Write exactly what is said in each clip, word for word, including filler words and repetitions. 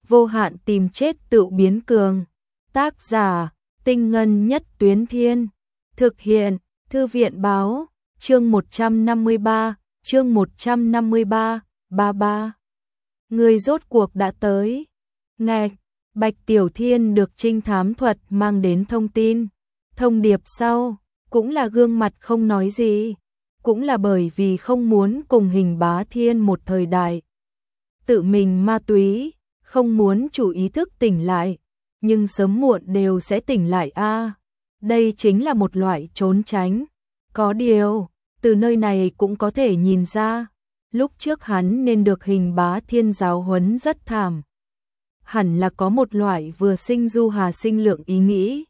vô hạn tìm chết tự biến cường. Tác giả, Tinh Ngân Nhất Tuyến Thiên. Thực hiện, Thư viện Báo, chương một trăm năm mươi ba, chương một trăm năm mươi ba, ba ba. Người rốt cuộc đã tới. Ngạch, Bạch Tiểu Thiên được trinh thám thuật mang đến thông tin. Thông điệp sau, cũng là gương mặt không nói gì. Cũng là bởi vì không muốn cùng Hình Bá Thiên một thời đại. Tự mình ma túy, không muốn chủ ý thức tỉnh lại, nhưng sớm muộn đều sẽ tỉnh lại a. Đây chính là một loại trốn tránh. Có điều, từ nơi này cũng có thể nhìn ra, lúc trước hắn nên được Hình Bá Thiên giáo huấn rất thảm. Hẳn là có một loại vừa sinh du hà sinh lượng ý nghĩ.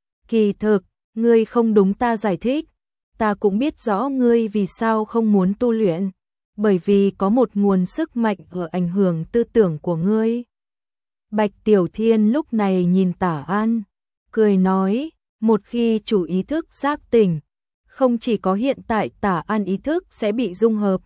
Kỳ thực, ngươi không đúng ta giải thích, ta cũng biết rõ ngươi vì sao không muốn tu luyện, bởi vì có một nguồn sức mạnh ở ảnh hưởng tư tưởng của ngươi. Bạch Tiểu Thiên lúc này nhìn Tả An, cười nói, một khi chủ ý thức giác tỉnh, không chỉ có hiện tại Tả An ý thức sẽ bị dung hợp,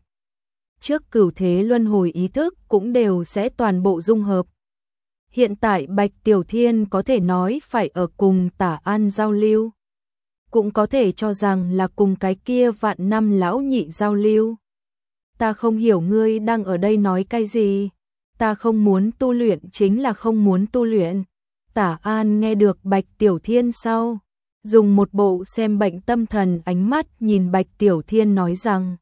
trước cửu thế luân hồi ý thức cũng đều sẽ toàn bộ dung hợp. Hiện tại Bạch Tiểu Thiên có thể nói phải ở cùng Tả An giao lưu, cũng có thể cho rằng là cùng cái kia vạn năm lão nhị giao lưu. Ta không hiểu ngươi đang ở đây nói cái gì. Ta không muốn tu luyện chính là không muốn tu luyện. Tả An nghe được Bạch Tiểu Thiên sau, dùng một bộ xem bệnh tâm thần ánh mắt nhìn Bạch Tiểu Thiên nói rằng,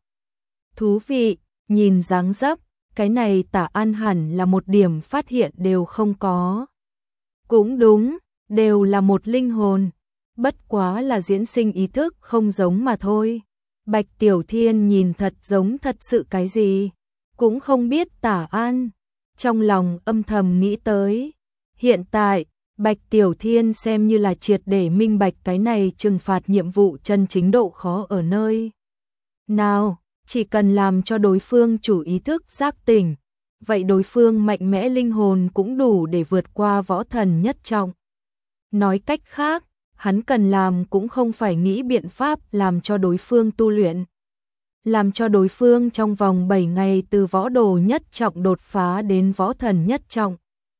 thú vị, nhìn dáng dấp, cái này Tả An hẳn là một điểm phát hiện đều không có. Cũng đúng, đều là một linh hồn, bất quá là diễn sinh ý thức không giống mà thôi. Bạch Tiểu Thiên nhìn thật giống thật sự cái gì, cũng không biết Tả An. Trong lòng âm thầm nghĩ tới, hiện tại, Bạch Tiểu Thiên xem như là triệt để minh bạch cái này trừng phạt nhiệm vụ chân chính độ khó ở nơi. Nào, chỉ cần làm cho đối phương chủ ý thức giác tỉnh, vậy đối phương mạnh mẽ linh hồn cũng đủ để vượt qua võ thần nhất trọng. Nói cách khác, hắn cần làm cũng không phải nghĩ biện pháp làm cho đối phương tu luyện. Làm cho đối phương trong vòng bảy ngày từ võ đồ nhất trọng đột phá đến võ thần nhất trọng.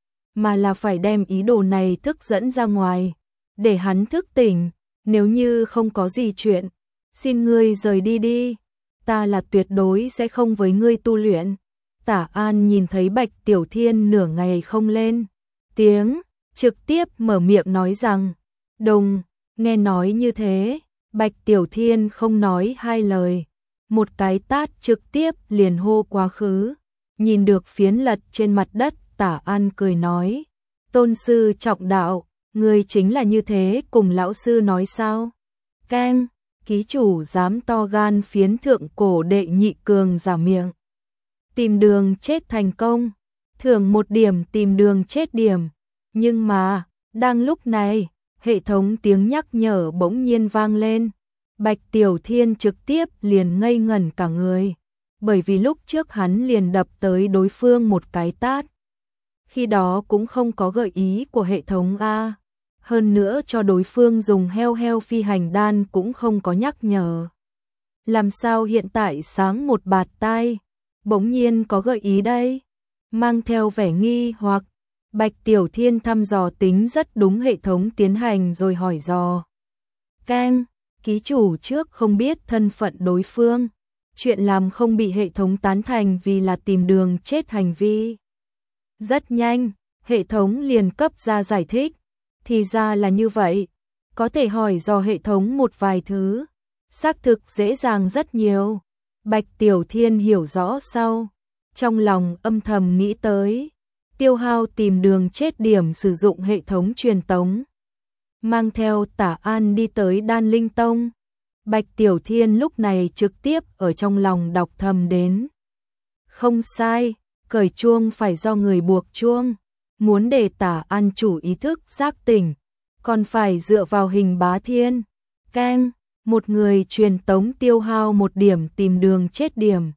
Mà là phải đem ý đồ này thức dẫn ra ngoài, để hắn thức tỉnh, nếu như không có gì chuyện, xin ngươi rời đi đi, ta là tuyệt đối sẽ không với ngươi tu luyện. Tả An nhìn thấy Bạch Tiểu Thiên nửa ngày không lên tiếng, trực tiếp mở miệng nói rằng, đùng, nghe nói như thế, Bạch Tiểu Thiên không nói hai lời. Một cái tát trực tiếp liền hô quá khứ, nhìn được phiến lật trên mặt đất, Tả An cười nói, tôn sư trọng đạo, người chính là như thế cùng lão sư nói sao? Keng, ký chủ dám to gan phiến thượng cổ đệ nhị cường giả miệng. Tìm đường chết thành công, thưởng một điểm tìm đường chết điểm, nhưng mà, đang lúc này, hệ thống tiếng nhắc nhở bỗng nhiên vang lên. Bạch Tiểu Thiên trực tiếp liền ngây ngẩn cả người, bởi vì lúc trước hắn liền đập tới đối phương một cái tát. Khi đó cũng không có gợi ý của hệ thống A, hơn nữa cho đối phương dùng heo heo phi hành đan cũng không có nhắc nhở. Làm sao hiện tại sáng một bạt tai, bỗng nhiên có gợi ý đây? Mang theo vẻ nghi hoặc, Bạch Tiểu Thiên thăm dò tính rất đúng hệ thống tiến hành rồi hỏi dò. Keng, ký chủ trước không biết thân phận đối phương, chuyện làm không bị hệ thống tán thành vì là tìm đường chết hành vi. Rất nhanh, hệ thống liền cấp ra giải thích, thì ra là như vậy, có thể hỏi dò hệ thống một vài thứ, xác thực dễ dàng rất nhiều. Bạch Tiểu Thiên hiểu rõ sau, trong lòng âm thầm nghĩ tới, tiêu hao tìm đường chết điểm sử dụng hệ thống truyền tống. Mang theo Tả An đi tới Đan Linh Tông. Bạch Tiểu Thiên lúc này trực tiếp ở trong lòng đọc thầm đến. Không sai, cởi chuông phải do người buộc chuông. Muốn để Tả An chủ ý thức giác tỉnh, còn phải dựa vào Hình Bá Thiên. Keng, một người truyền tống tiêu hao một điểm tìm đường chết điểm.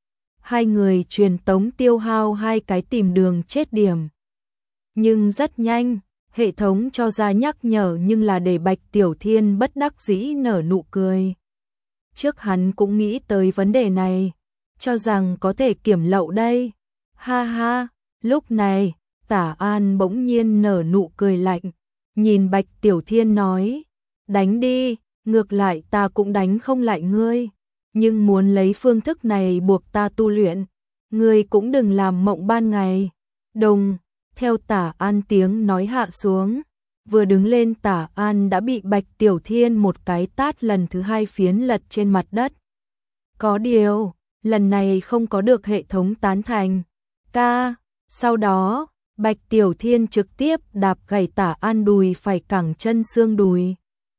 Hai người truyền tống tiêu hao hai cái tìm đường chết điểm. Nhưng rất nhanh, hệ thống cho ra nhắc nhở nhưng là để Bạch Tiểu Thiên bất đắc dĩ nở nụ cười. Trước hắn cũng nghĩ tới vấn đề này, cho rằng có thể kiểm lậu đây. Ha ha, lúc này, Tả An bỗng nhiên nở nụ cười lạnh, nhìn Bạch Tiểu Thiên nói, đánh đi, ngược lại ta cũng đánh không lại ngươi, nhưng muốn lấy phương thức này buộc ta tu luyện, ngươi cũng đừng làm mộng ban ngày. Đùng, theo Tả An tiếng nói hạ xuống, vừa đứng lên Tả An đã bị Bạch Tiểu Thiên một cái tát lần thứ hai phiến lật trên mặt đất. Có điều, lần này không có được hệ thống tán thành. Ca, sau đó, Bạch Tiểu Thiên trực tiếp đạp gãy Tả An đùi phải cẳng chân xương đùi.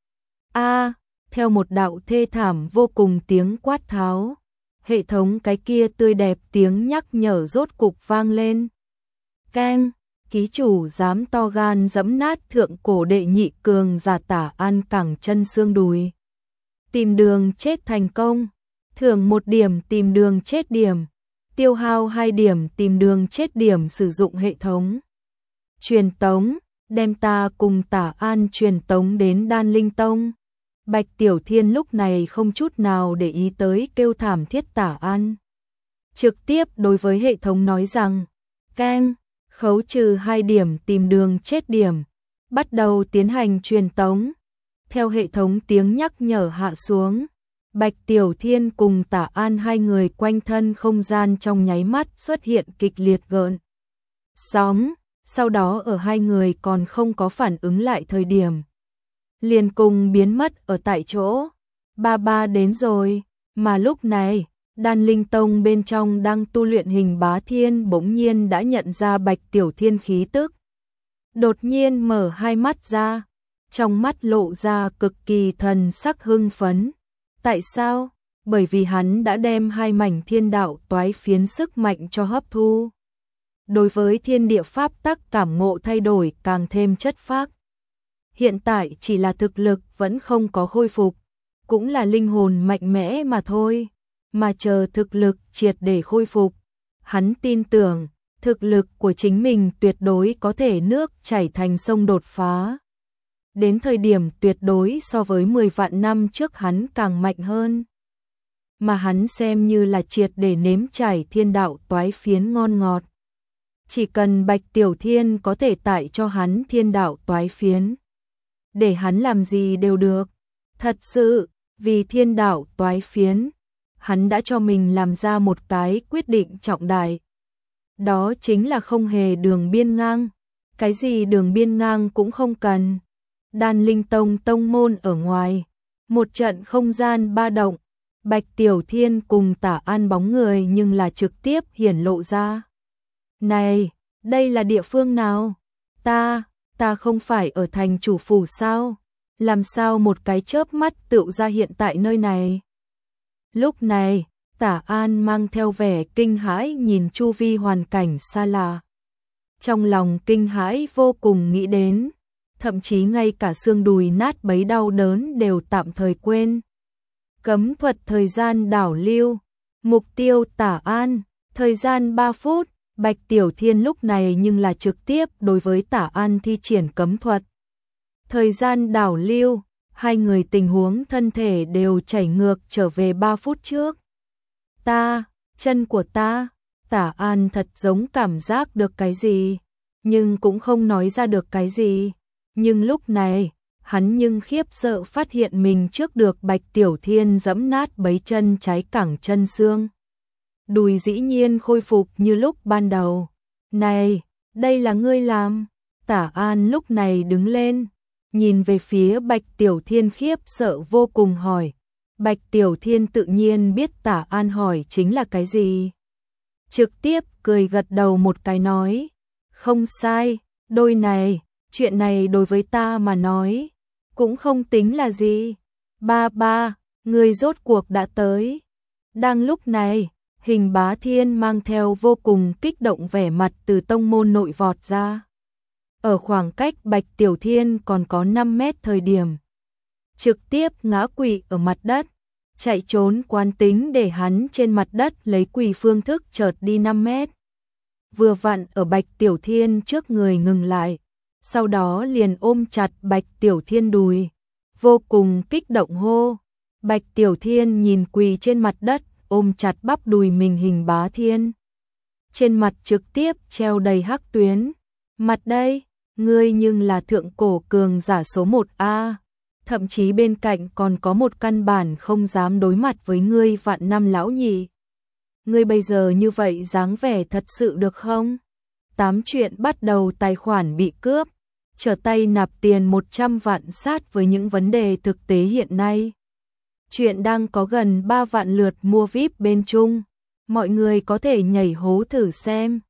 A, theo một đạo thê thảm vô cùng tiếng quát tháo, hệ thống cái kia tươi đẹp tiếng nhắc nhở rốt cục vang lên. Keng, ký chủ dám to gan giẫm nát thượng cổ đệ nhị cường giả Tả An cẳng chân xương đùi. Tìm đường chết thành công, thưởng một điểm tìm đường chết điểm, tiêu hao hai điểm tìm đường chết điểm sử dụng hệ thống. Truyền tống, đem ta cùng Tả An truyền tống đến Đan Linh Tông. Bạch Tiểu Thiên lúc này không chút nào để ý tới kêu thảm thiết Tả An. Trực tiếp đối với hệ thống nói rằng, keng, khấu trừ hai điểm tìm đường chết điểm, bắt đầu tiến hành truyền tống. Theo hệ thống tiếng nhắc nhở hạ xuống, Bạch Tiểu Thiên cùng Tả An hai người quanh thân không gian trong nháy mắt xuất hiện kịch liệt gợn sóng, sau đó ở hai người còn không có phản ứng lại thời điểm, liền cùng biến mất ở tại chỗ. Ba ba đến rồi, mà lúc này, Đan Linh Tông bên trong đang tu luyện Hình Bá Thiên bỗng nhiên đã nhận ra Bạch Tiểu Thiên khí tức. Đột nhiên mở hai mắt ra, trong mắt lộ ra cực kỳ thần sắc hưng phấn. Tại sao? Bởi vì hắn đã đem hai mảnh thiên đạo toái phiến sức mạnh cho hấp thu. Đối với thiên địa pháp tắc cảm ngộ thay đổi càng thêm chất phác. Hiện tại chỉ là thực lực vẫn không có khôi phục, cũng là linh hồn mạnh mẽ mà thôi, mà chờ thực lực triệt để khôi phục, hắn tin tưởng thực lực của chính mình tuyệt đối có thể nước chảy thành sông đột phá. Đến thời điểm tuyệt đối so với mười vạn năm trước hắn càng mạnh hơn. Mà hắn xem như là triệt để nếm trải thiên đạo toái phiến ngon ngọt. Chỉ cần Bạch Tiểu Thiên có thể tại cho hắn thiên đạo toái phiến, để hắn làm gì đều được. Thật sự, vì thiên đạo toái phiến, hắn đã cho mình làm ra một cái quyết định trọng đại. Đó chính là không hề đường biên ngang, cái gì đường biên ngang cũng không cần. Đan Linh Tông tông môn ở ngoài, một trận không gian ba động, Bạch Tiểu Thiên cùng Tả An bóng người nhưng là trực tiếp hiển lộ ra. Này, đây là địa phương nào? Ta, ta không phải ở thành chủ phủ sao? Làm sao một cái chớp mắt tựu ra hiện tại nơi này? Lúc này, Tả An mang theo vẻ kinh hãi nhìn chu vi hoàn cảnh xa lạ. Trong lòng kinh hãi vô cùng nghĩ đến, thậm chí ngay cả xương đùi nát bấy đau đớn đều tạm thời quên. Cấm thuật thời gian đảo lưu, mục tiêu Tả An, thời gian ba phút, Bạch Tiểu Thiên lúc này nhưng là trực tiếp đối với Tả An thi triển cấm thuật. Thời gian đảo lưu, hai người tình huống thân thể đều chảy ngược trở về ba phút trước. Ta, chân của ta, Tả An thật giống cảm giác được cái gì, nhưng cũng không nói ra được cái gì. Nhưng lúc này, hắn nhưng khiếp sợ phát hiện mình trước được Bạch Tiểu Thiên giẫm nát bấy chân trái cẳng chân xương. Đùi dĩ nhiên khôi phục như lúc ban đầu. Này, đây là ngươi làm. Tả An lúc này đứng lên, nhìn về phía Bạch Tiểu Thiên khiếp sợ vô cùng hỏi. Bạch Tiểu Thiên tự nhiên biết Tả An hỏi chính là cái gì. Trực tiếp cười gật đầu một cái nói. Không sai, đôi này, chuyện này đối với ta mà nói, cũng không tính là gì. Ba ba, người rốt cuộc đã tới. Đang lúc này, Hình Bá Thiên mang theo vô cùng kích động vẻ mặt từ tông môn nội vọt ra. Ở khoảng cách Bạch Tiểu Thiên còn có năm mét thời điểm, trực tiếp ngã quỵ ở mặt đất, chạy trốn quán tính để hắn trên mặt đất lấy quỳ phương thức chợt đi năm mét. Vừa vặn ở Bạch Tiểu Thiên trước người ngừng lại, sau đó liền ôm chặt Bạch Tiểu Thiên đùi, vô cùng kích động hô. Bạch Tiểu Thiên nhìn quỳ trên mặt đất, ôm chặt bắp đùi mình Hình Bá Thiên. Trên mặt trực tiếp treo đầy hắc tuyến, Mặt đây, ngươi nhưng là thượng cổ cường giả số một a, thậm chí bên cạnh còn có một căn bản không dám đối mặt với ngươi vạn năm lão nhị. Ngươi bây giờ như vậy dáng vẻ thật sự được không? Tám chuyện bắt đầu tài khoản bị cướp, trở tay nạp tiền một trăm vạn sát với những vấn đề thực tế hiện nay. Chuyện đang có gần ba vạn lượt mua vi ai pi bên Trung, mọi người có thể nhảy hố thử xem.